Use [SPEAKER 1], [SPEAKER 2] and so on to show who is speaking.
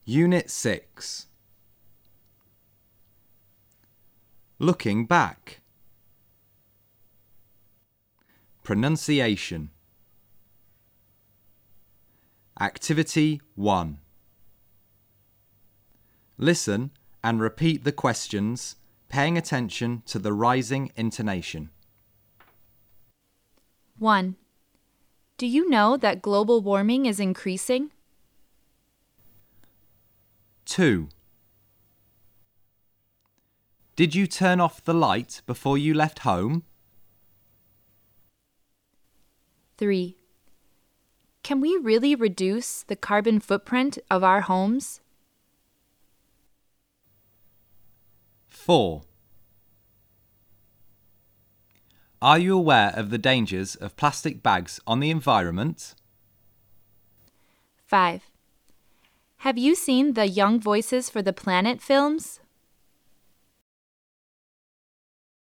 [SPEAKER 1] Unit 6. Looking back. Pronunciation. Activity 1. Listen and repeat the questions, paying attention to the rising intonation.
[SPEAKER 2] 1. Do you know that global warming is increasing?
[SPEAKER 1] 2. Did you turn off the light before you left home?
[SPEAKER 2] 3. Can we really reduce the carbon footprint of our homes?
[SPEAKER 1] 4. Are you aware of the dangers of plastic bags on the environment?
[SPEAKER 2] 5. Have you seen the Young Voices for the Planet films?